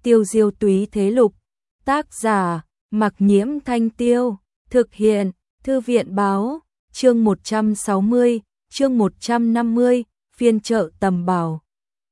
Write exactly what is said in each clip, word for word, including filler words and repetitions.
Tiêu diêu túy thế lục. Tác giả, Mặc Nhiễm Thanh Tiêu. Thực hiện, Thư viện báo. Chương một trăm sáu mươi, chương một trăm năm mươi, phiên chợ tầm bảo.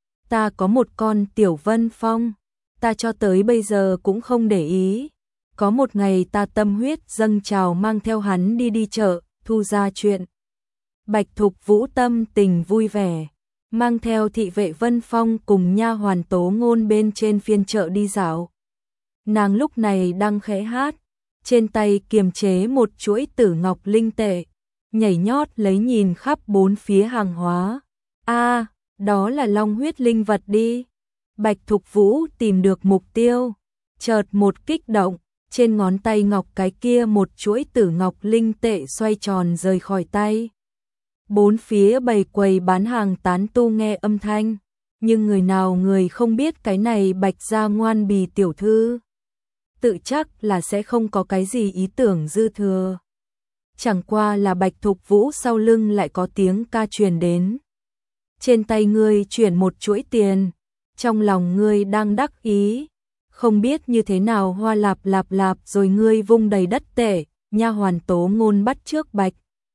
Ta có một con Tiểu Vân Phong, ta cho tới bây giờ cũng không để ý. Có một ngày ta tâm huyết dâng trào mang theo hắn đi đi chợ, thu ra chuyện. Bạch Thục Vũ tâm tình vui vẻ, mang theo thị vệ Vân Phong cùng nha hoàn Tố Ngôn bên trên phiên chợ đi dạo. Nàng lúc này đang khẽ hát, trên tay kiềm chế một chuỗi tử ngọc linh tệ, nhảy nhót lấy nhìn khắp bốn phía hàng hóa. A, đó là long huyết linh vật đi. Bạch Thục Vũ tìm được mục tiêu, chợt một kích động, trên ngón tay ngọc cái kia một chuỗi tử ngọc linh tệ xoay tròn rời khỏi tay. Bốn phía bày quầy bán hàng tán tu nghe âm thanh, nhưng người nào người không biết cái này Bạch gia ngoan bì tiểu thư. Tự chắc là sẽ không có cái gì ý tưởng dư thừa. Chẳng qua là Bạch Thục Vũ sau lưng lại có tiếng ca truyền đến. Trên tay ngươi chuyển một chuỗi tiền, trong lòng ngươi đang đắc ý, không biết như thế nào hoa lạp lạp lạp rồi ngươi vung đầy đất tệ. Nha hoàn Tố Ngôn bắt trước Bạch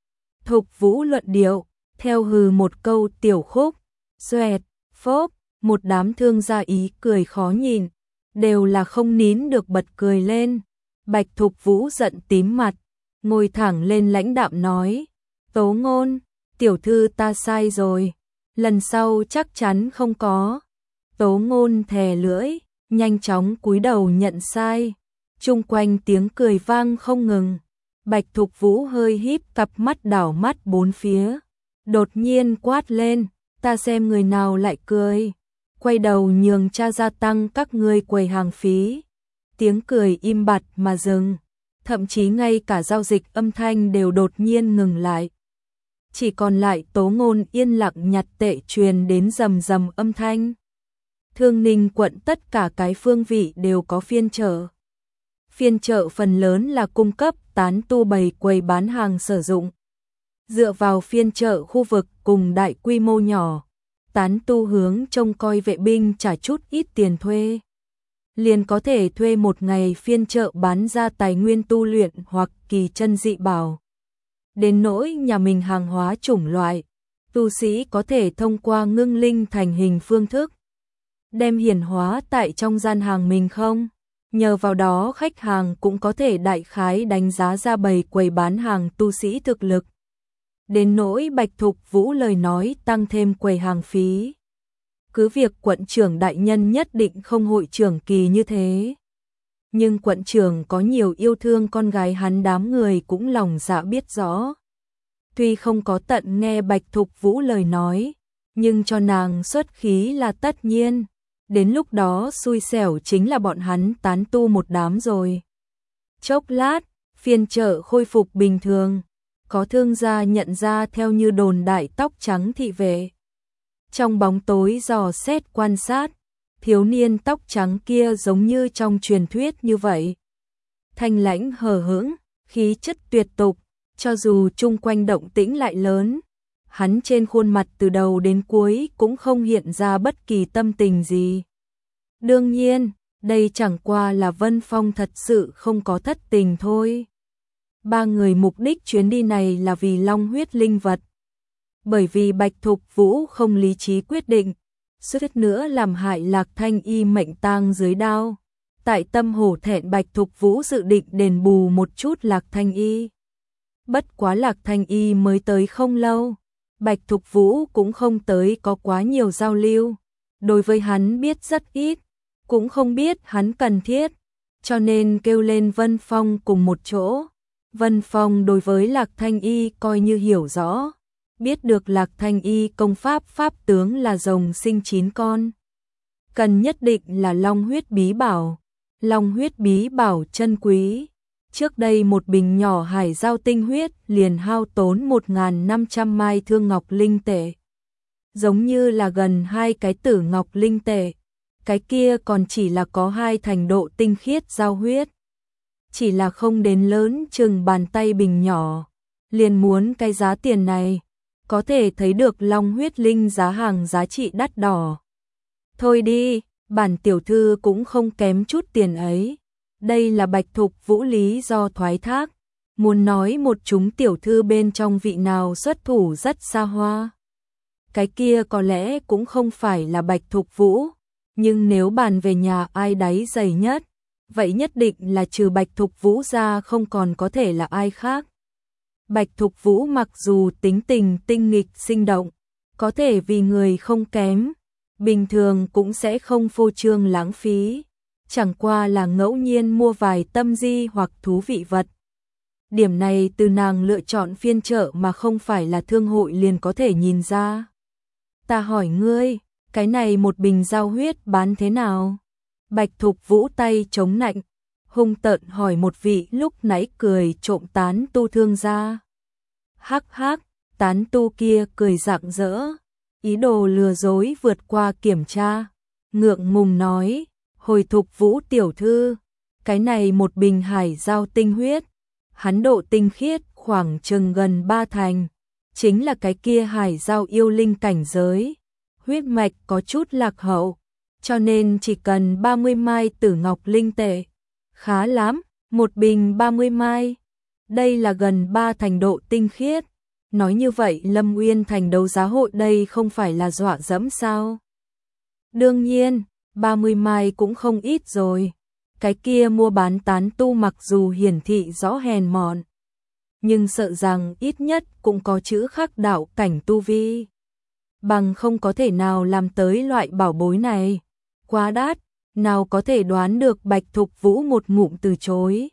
Thục Vũ luận điệu, theo hừ một câu tiểu khúc, xoẹt, phốp, một đám thương gia ý cười khó nhìn, đều là không nín được bật cười lên. Bạch Thục Vũ giận tím mặt, ngồi thẳng lên lãnh đạm nói, Tố Ngôn, tiểu thư ta sai rồi, lần sau chắc chắn không có. Tố Ngôn thè lưỡi, nhanh chóng cúi đầu nhận sai, chung quanh tiếng cười vang không ngừng. Bạch Thục Vũ hơi híp cặp mắt đảo mắt bốn phía, đột nhiên quát lên, ta xem người nào lại cười, quay đầu nhường cha gia tăng các ngươi quầy hàng phí. Tiếng cười im bặt mà dừng, thậm chí ngay cả giao dịch âm thanh đều đột nhiên ngừng lại. Chỉ còn lại Tố Ngôn yên lặng nhặt tệ truyền đến rầm rầm âm thanh. Thương Ninh quận tất cả cái phương vị đều có phiên chợ. Phiên chợ phần lớn là cung cấp tán tu bày quầy bán hàng sử dụng. Dựa vào phiên chợ khu vực cùng đại quy mô nhỏ, tán tu hướng trông coi vệ binh trả chút ít tiền thuê, liền có thể thuê một ngày phiên chợ bán ra tài nguyên tu luyện hoặc kỳ chân dị bảo. Đến nỗi nhà mình hàng hóa chủng loại, tu sĩ có thể thông qua ngưng linh thành hình phương thức đem hiển hóa tại trong gian hàng mình không. Nhờ vào đó khách hàng cũng có thể đại khái đánh giá ra bày quầy bán hàng tu sĩ thực lực. Đến nỗi Bạch Thục Vũ lời nói tăng thêm quầy hàng phí, cứ việc quận trưởng đại nhân nhất định không hội trưởng kỳ như thế, nhưng quận trưởng có nhiều yêu thương con gái hắn đám người cũng lòng dạ biết rõ. Tuy không có tận nghe Bạch Thục Vũ lời nói, nhưng cho nàng xuất khí là tất nhiên. Đến lúc đó xui xẻo chính là bọn hắn tán tu một đám rồi. Chốc lát, phiên chợ khôi phục bình thường, có thương gia nhận ra theo như đồn đại tóc trắng thị vệ. Trong bóng tối dò xét quan sát, thiếu niên tóc trắng kia giống như trong truyền thuyết như vậy. Thanh lãnh hờ hững, khí chất tuyệt tục, cho dù chung quanh động tĩnh lại lớn, hắn trên khuôn mặt từ đầu đến cuối cũng không hiện ra bất kỳ tâm tình gì. Đương nhiên, đây chẳng qua là Vân Phong thật sự không có thất tình thôi. Ba người mục đích chuyến đi này là vì long huyết linh vật. Bởi vì Bạch Thục Vũ không lý trí quyết định, suýt nữa làm hại Lạc Thanh Y mệnh tang dưới đao. Tại tâm hổ thẹn Bạch Thục Vũ dự định đền bù một chút Lạc Thanh Y. Bất quá Lạc Thanh Y mới tới không lâu, Bạch Thục Vũ cũng không tới có quá nhiều giao lưu. Đối với hắn biết rất ít, cũng không biết hắn cần thiết, cho nên kêu lên Vân Phong cùng một chỗ. Vân Phong đối với Lạc Thanh Y coi như hiểu rõ, biết được Lạc Thanh Y công pháp pháp tướng là rồng sinh chín con. Cần nhất định là long huyết bí bảo, long huyết bí bảo chân quý. Trước đây một bình nhỏ hải giao tinh huyết liền hao tốn một nghìn năm trăm mai thương ngọc linh tệ. Giống như là gần hai cái tử ngọc linh tệ. Cái kia còn chỉ là có hai thành độ tinh khiết giao huyết. Chỉ là không đến lớn chừng bàn tay bình nhỏ, liền muốn cái giá tiền này, có thể thấy được long huyết linh giá hàng giá trị đắt đỏ. Thôi đi, bản tiểu thư cũng không kém chút tiền ấy. Đây là Bạch Thục Vũ lý do thoái thác, muốn nói một chúng tiểu thư bên trong vị nào xuất thủ rất xa hoa. Cái kia có lẽ cũng không phải là Bạch Thục Vũ, nhưng nếu bàn về nhà ai đáy dày nhất, vậy nhất định là trừ Bạch Thục Vũ ra không còn có thể là ai khác. Bạch Thục Vũ mặc dù tính tình tinh nghịch sinh động, có thể vì người không kém, bình thường cũng sẽ không phô trương lãng phí, chẳng qua là ngẫu nhiên mua vài tâm di hoặc thú vị vật. Điểm này từ nàng lựa chọn phiên chợ mà không phải là thương hội liền có thể nhìn ra. Ta hỏi ngươi, cái này một bình giao huyết bán thế nào? Bạch Thục Vũ tay chống nạnh, hung tợn hỏi một vị lúc nãy cười trộm tán tu thương gia. Hắc hắc, tán tu kia cười rạng rỡ, ý đồ lừa dối vượt qua kiểm tra, ngượng ngùng nói, hồi Thục Vũ tiểu thư, cái này một bình hải giao tinh huyết, hắn độ tinh khiết khoảng chừng gần ba thành, chính là cái kia hải giao yêu linh cảnh giới, huyết mạch có chút lạc hậu, cho nên chỉ cần ba mươi mai tử ngọc linh tệ. Khá lắm, một bình ba mươi mai. Đây là gần ba thành độ tinh khiết. Nói như vậy Lâm Uyên thành đấu giá hội đây không phải là dọa dẫm sao? Đương nhiên, ba mươi mai cũng không ít rồi. Cái kia mua bán tán tu mặc dù hiển thị rõ hèn mọn, nhưng sợ rằng ít nhất cũng có chữ khắc đạo cảnh tu vi. Bằng không có thể nào làm tới loại bảo bối này. Quá đắt, nào có thể đoán được Bạch Thục Vũ một ngụm từ chối.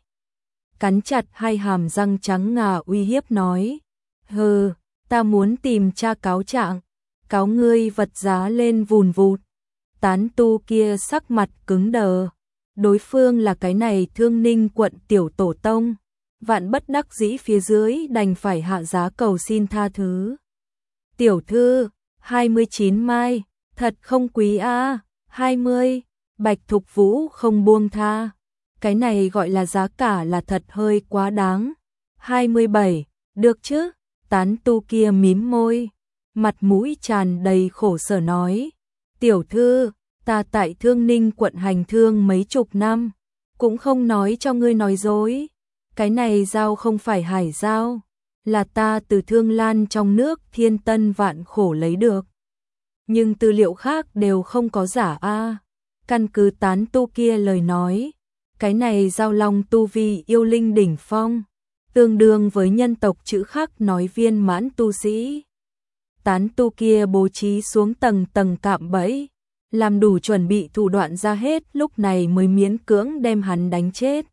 Cắn chặt hai hàm răng trắng ngà uy hiếp nói. Hừ, ta muốn tìm tra cáo trạng, cáo ngươi vật giá lên vùn vụt. Tán tu kia sắc mặt cứng đờ. Đối phương là cái này Thương Ninh quận tiểu tổ tông. Vạn bất đắc dĩ phía dưới đành phải hạ giá cầu xin tha thứ. Tiểu thư, hai mươi chín mai, thật không quý a. À, hai mươi, Bạch Thục Vũ không buông tha. Cái này gọi là giá cả là thật hơi quá đáng. hai mươi bảy, được chứ? Tán tu kia mím môi, mặt mũi tràn đầy khổ sở nói. Tiểu thư, ta tại Thương Ninh quận hành thương mấy chục năm, cũng không nói cho ngươi nói dối. Cái này giao không phải hải giao, là ta từ Thương Lan trong nước thiên tân vạn khổ lấy được. Nhưng tư liệu khác đều không có giả a. Căn cứ tán tu kia lời nói, cái này giao long tu vi yêu linh đỉnh phong, tương đương với nhân tộc chữ khắc nói viên mãn tu sĩ. Tán tu kia bố trí xuống tầng tầng cạm bẫy, làm đủ chuẩn bị thủ đoạn ra hết, lúc này mới miễn cưỡng đem hắn đánh chết.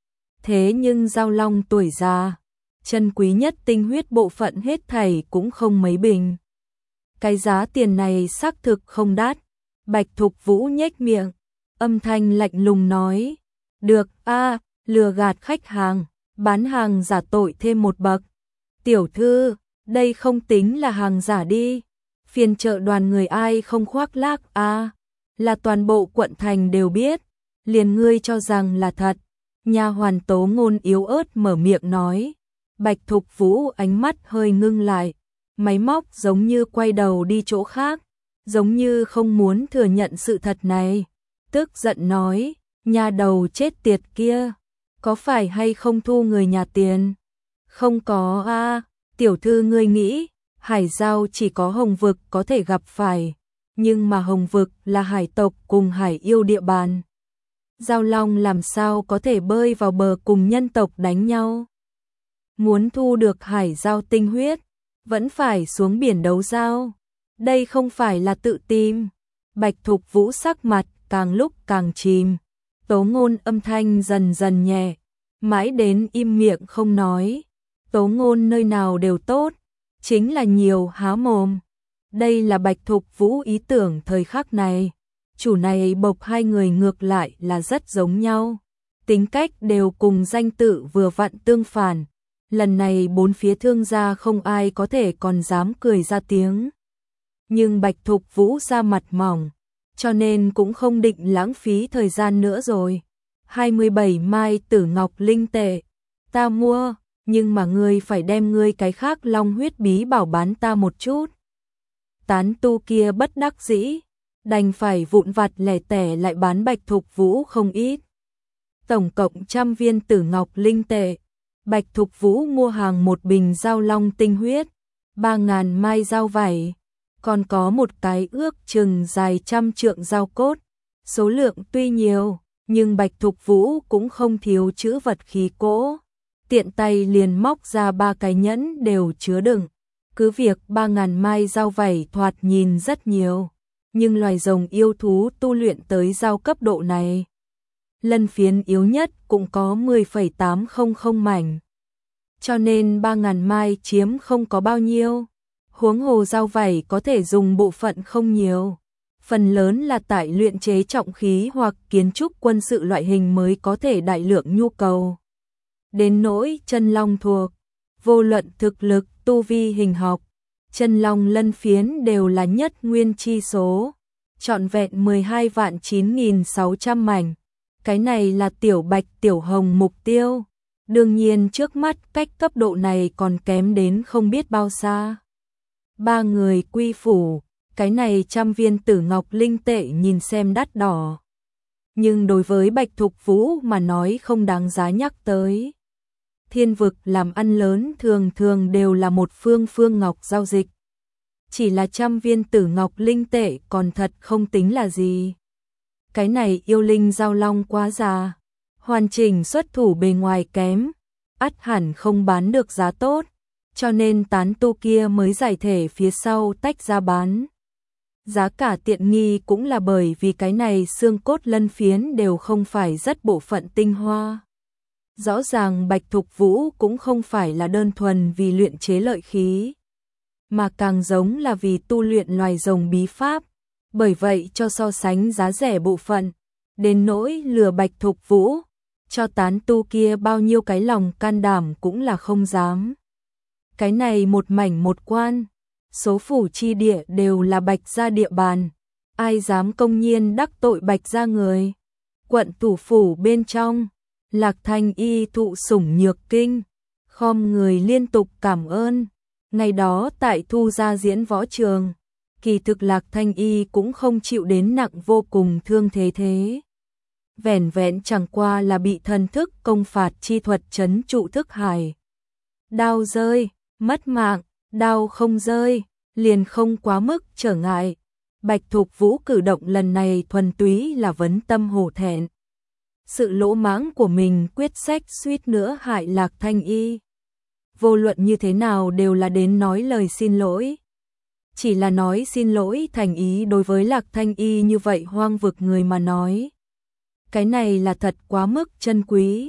Thế nhưng giao long tuổi già, chân quý nhất tinh huyết bộ phận hết thảy cũng không mấy bình. Cái giá tiền này xác thực không đắt. Bạch Thục Vũ nhếch miệng, âm thanh lạnh lùng nói. Được a, lừa gạt khách hàng, bán hàng giả tội thêm một bậc. Tiểu thư, đây không tính là hàng giả đi. Phiên chợ đoàn người ai không khoác lác a, à, là toàn bộ quận thành đều biết. Liền ngươi cho rằng là thật. Nha hoàn Tố Ngôn yếu ớt mở miệng nói. Bạch Thục Vũ ánh mắt hơi ngưng lại, máy móc giống như quay đầu đi chỗ khác, giống như không muốn thừa nhận sự thật này. Tức giận nói, nhà đầu chết tiệt kia, có phải hay không thu người nhà tiền? Không có a, à, tiểu thư ngươi nghĩ, hải giao chỉ có Hồng Vực có thể gặp phải, nhưng mà Hồng Vực là hải tộc cùng hải yêu địa bàn. Giao long làm sao có thể bơi vào bờ cùng nhân tộc đánh nhau? Muốn thu được hải giao tinh huyết, vẫn phải xuống biển đấu giao. Đây không phải là tự tìm. Bạch Thục Vũ sắc mặt càng lúc càng chìm. Tố Ngôn âm thanh dần dần nhẹ, mãi đến im miệng không nói. Tố Ngôn nơi nào đều tốt, chính là nhiều há mồm. Đây là Bạch Thục Vũ ý tưởng thời khắc này. Chủ này bộc hai người ngược lại là rất giống nhau. Tính cách đều cùng danh tự vừa vặn tương phản. Lần này bốn phía thương gia không ai có thể còn dám cười ra tiếng. Nhưng Bạch Thục Vũ ra mặt mỏng, cho nên cũng không định lãng phí thời gian nữa rồi. hai mươi bảy mai tử ngọc linh tệ, ta mua, nhưng mà ngươi phải đem ngươi cái khác long huyết bí bảo bán ta một chút. Tán tu kia bất đắc dĩ, đành phải vụn vặt lẻ tẻ lại bán Bạch Thục Vũ không ít. Tổng cộng trăm viên tử ngọc linh tệ. Bạch Thục Vũ mua hàng một bình dao long tinh huyết, ba ngàn mai dao vải, còn có một cái ước chừng dài trăm trượng dao cốt. Số lượng tuy nhiều, nhưng Bạch Thục Vũ cũng không thiếu chữ vật khí cỗ. Tiện tay liền móc ra ba cái nhẫn đều chứa đựng. Cứ việc ba ngàn mai dao vảy thoạt nhìn rất nhiều, nhưng loài rồng yêu thú tu luyện tới dao cấp độ này, lân phiến yếu nhất cũng có mười phẩy tám không không mảnh. Cho nên ba ngàn mai chiếm không có bao nhiêu. Huống hồ dao vảy có thể dùng bộ phận không nhiều. Phần lớn là tại luyện chế trọng khí hoặc kiến trúc quân sự loại hình mới có thể đại lượng nhu cầu. Đến nỗi chân long thuộc, vô luận thực lực, tu vi, hình học, chân long lân phiến đều là nhất nguyên chi số, trọn vẹn mười hai vạn chín nghìn sáu trăm mảnh. Cái này là tiểu Bạch tiểu Hồng mục tiêu. Đương nhiên trước mắt cách cấp độ này còn kém đến không biết bao xa. Ba người quy phủ, cái này trăm viên tử ngọc linh tệ nhìn xem đắt đỏ. Nhưng đối với Bạch Thục Vũ mà nói không đáng giá nhắc tới. Thiên vực làm ăn lớn thường thường đều là một phương phương ngọc giao dịch. Chỉ là trăm viên tử ngọc linh tệ còn thật không tính là gì. Cái này yêu linh giao long quá già, hoàn chỉnh xuất thủ bề ngoài kém, ắt hẳn không bán được giá tốt, cho nên tán tu kia mới giải thể phía sau tách ra bán. Giá cả tiện nghi cũng là bởi vì cái này xương cốt lân phiến đều không phải rất bộ phận tinh hoa. Rõ ràng Bạch Thục Vũ cũng không phải là đơn thuần vì luyện chế lợi khí, mà càng giống là vì tu luyện loài rồng bí pháp, bởi vậy cho so sánh giá rẻ bộ phận, đến nỗi lừa Bạch Thục Vũ, cho tán tu kia bao nhiêu cái lòng can đảm cũng là không dám. Cái này một mảnh một quan, số phủ chi địa đều là Bạch gia địa bàn, ai dám công nhiên đắc tội Bạch gia người. Quận thủ phủ bên trong, Lạc Thanh Y thụ sủng nhược kinh, khom người liên tục cảm ơn. Ngày đó tại Thu gia diễn võ trường, kỳ thực Lạc Thanh Y cũng không chịu đến nặng vô cùng thương thế thế. Vẻn vẹn chẳng qua là bị thần thức công phạt chi thuật trấn trụ thức hải. Đao rơi, mất mạng, đao không rơi, liền không quá mức trở ngại. Bạch Thục Vũ cử động lần này thuần túy là vấn tâm hổ thẹn. Sự lỗ mãng của mình quyết sách suýt nữa hại Lạc Thanh Y. Vô luận như thế nào đều là đến nói lời xin lỗi. Chỉ là nói xin lỗi thành ý đối với Lạc Thanh Y như vậy hoang vực người mà nói. Cái này là thật quá mức chân quý.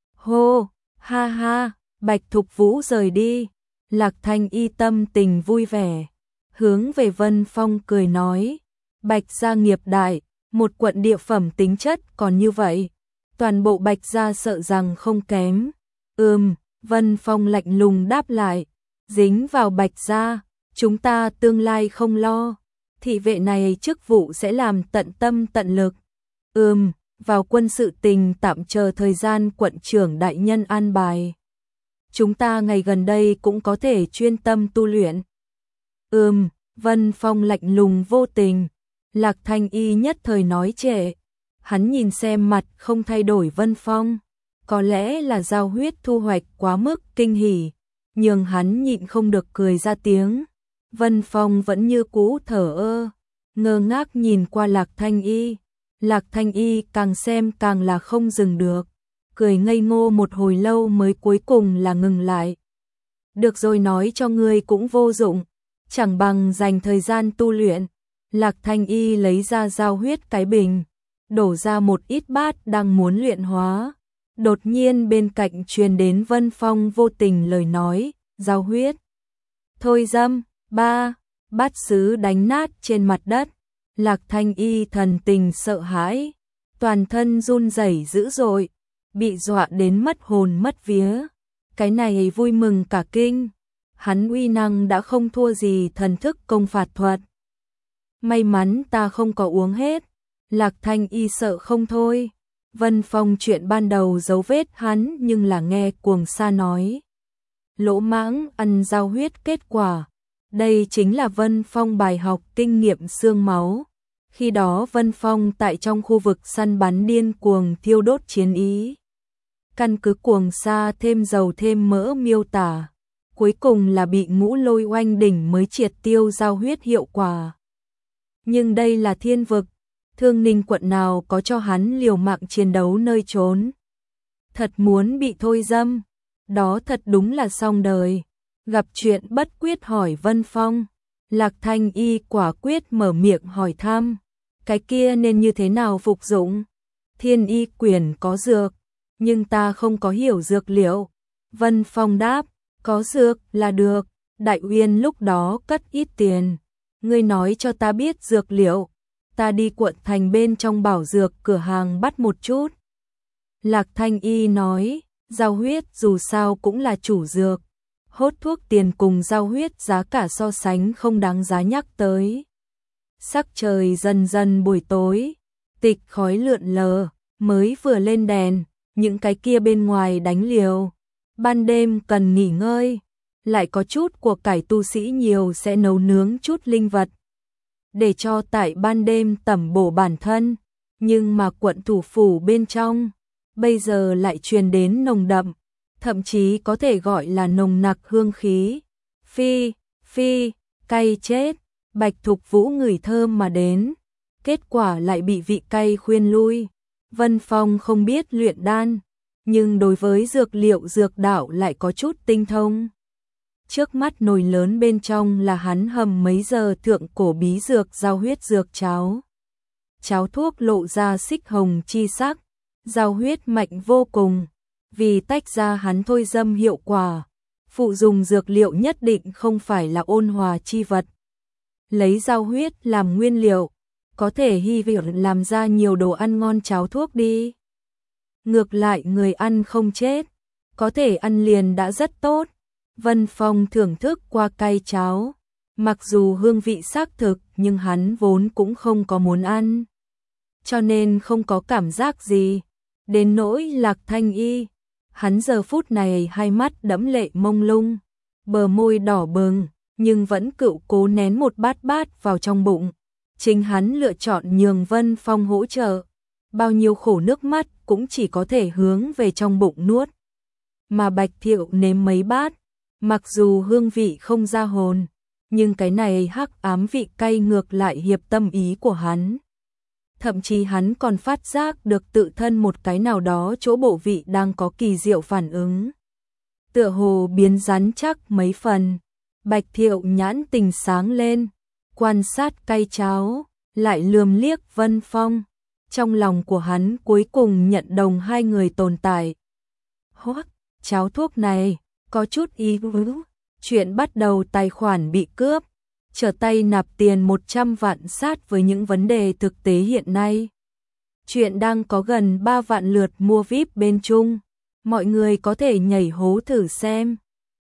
Hô, ha ha, Bạch Thục Vũ rời đi. Lạc Thanh Y tâm tình vui vẻ, hướng về Vân Phong cười nói. Bạch gia nghiệp đại, một quận địa phẩm tính chất còn như vậy. Toàn bộ Bạch gia sợ rằng không kém. Ừm, Vân Phong lạnh lùng đáp lại. Dính vào Bạch gia, chúng ta tương lai không lo. Thị vệ này chức vụ sẽ làm tận tâm tận lực. Ừm, vào quân sự tình tạm chờ thời gian quận trưởng đại nhân an bài. Chúng ta ngày gần đây cũng có thể chuyên tâm tu luyện. Ừm, Vân Phong lạnh lùng vô tình. Lạc Thanh Y nhất thời nói trệ. Hắn nhìn xem mặt không thay đổi Vân Phong. Có lẽ là giao huyết thu hoạch quá mức kinh hỉ, nhưng hắn nhịn không được cười ra tiếng. Vân Phong vẫn như cũ thở ơ, ngơ ngác nhìn qua Lạc Thanh Y. Lạc Thanh Y càng xem càng là không dừng được, cười ngây ngô một hồi lâu mới cuối cùng là ngừng lại. Được rồi, nói cho ngươi cũng vô dụng, chẳng bằng dành thời gian tu luyện. Lạc Thanh Y lấy ra giao huyết cái bình, đổ ra một ít bát đang muốn luyện hóa. Đột nhiên bên cạnh truyền đến Vân Phong vô tình lời nói, giao huyết. Thôi dâm, ba, bát sứ đánh nát trên mặt đất. Lạc Thanh Y thần tình sợ hãi, toàn thân run rẩy dữ dội, bị dọa đến mất hồn mất vía. Cái này vui mừng cả kinh, hắn uy năng đã không thua gì thần thức công phạt thuật. May mắn ta không có uống hết. Lạc Thanh Y sợ không thôi. Vân Phong chuyện ban đầu dấu vết hắn nhưng là nghe cuồng sa nói. Lỗ mãng ăn giao huyết kết quả. Đây chính là Vân Phong bài học kinh nghiệm xương máu. Khi đó Vân Phong tại trong khu vực săn bắn điên cuồng thiêu đốt chiến ý. Căn cứ cuồng sa thêm dầu thêm mỡ miêu tả, cuối cùng là bị Ngũ Lôi oanh đỉnh mới triệt tiêu giao huyết hiệu quả. Nhưng đây là thiên vực, Thương Ninh quận nào có cho hắn liều mạng chiến đấu nơi trốn. Thật muốn bị thôi dâm, đó thật đúng là xong đời. Gặp chuyện bất quyết hỏi Vân Phong, Lạc Thanh Y quả quyết mở miệng hỏi thăm, cái kia nên như thế nào phục dụng? Thiên y quyển có dược, nhưng ta không có hiểu dược liệu. Vân Phong đáp, có dược là được, Đại Uyên lúc đó cất ít tiền. Ngươi nói cho ta biết dược liệu, ta đi quận thành bên trong bảo dược cửa hàng bắt một chút. Lạc Thanh Y nói, giao huyết dù sao cũng là chủ dược. Hốt thuốc tiền cùng giao huyết giá cả so sánh không đáng giá nhắc tới. Sắc trời dần dần buổi tối, tịch khói lượn lờ, mới vừa lên đèn, những cái kia bên ngoài đánh liều. Ban đêm cần nghỉ ngơi, lại có chút của cải tu sĩ nhiều sẽ nấu nướng chút linh vật, để cho tại ban đêm tẩm bổ bản thân. Nhưng mà quận thủ phủ bên trong, bây giờ lại truyền đến nồng đậm, thậm chí có thể gọi là nồng nặc hương khí. Phi, phi, cay chết, Bạch Thục Vũ ngửi thơm mà đến, kết quả lại bị vị cay khuyên lui. Vân Phong không biết luyện đan, nhưng đối với dược liệu dược đạo lại có chút tinh thông. Trước mắt nồi lớn bên trong là hắn hầm mấy giờ thượng cổ bí dược giao huyết dược cháo. Cháo thuốc lộ ra xích hồng chi sắc, giao huyết mạnh vô cùng, vì tách ra hắn thôi dâm hiệu quả. Phụ dùng dược liệu nhất định không phải là ôn hòa chi vật. Lấy giao huyết làm nguyên liệu, có thể hy vọng làm ra nhiều đồ ăn ngon cháo thuốc đi. Ngược lại người ăn không chết, có thể ăn liền đã rất tốt. Vân Phong thưởng thức qua cay cháo, mặc dù hương vị xác thực nhưng hắn vốn cũng không có muốn ăn, cho nên không có cảm giác gì. Đến nỗi Lạc Thanh Y, hắn giờ phút này hai mắt đẫm lệ mông lung, bờ môi đỏ bừng, nhưng vẫn cựu cố nén một bát bát vào trong bụng. Chính hắn lựa chọn nhường Vân Phong hỗ trợ, bao nhiêu khổ nước mắt cũng chỉ có thể hướng về trong bụng nuốt. Mà Bạch Thiệu nếm mấy bát, mặc dù hương vị không ra hồn, nhưng cái này hắc ám vị cay ngược lại hiệp tâm ý của hắn. Thậm chí hắn còn phát giác được tự thân một cái nào đó chỗ bộ vị đang có kỳ diệu phản ứng, tựa hồ biến rắn chắc mấy phần. Bạch Thiệu nhãn tình sáng lên, quan sát cay cháo, lại lườm liếc Vân Phong. Trong lòng của hắn cuối cùng nhận đồng hai người tồn tại. Hoắc, cháo thuốc này có chút ý vứ. Chuyện bắt đầu tài khoản bị cướp, trở tay nạp tiền một trăm vạn sát với những vấn đề thực tế hiện nay. Chuyện đang có gần ba vạn lượt mua vi ai pi bên Trung, mọi người có thể nhảy hố thử xem.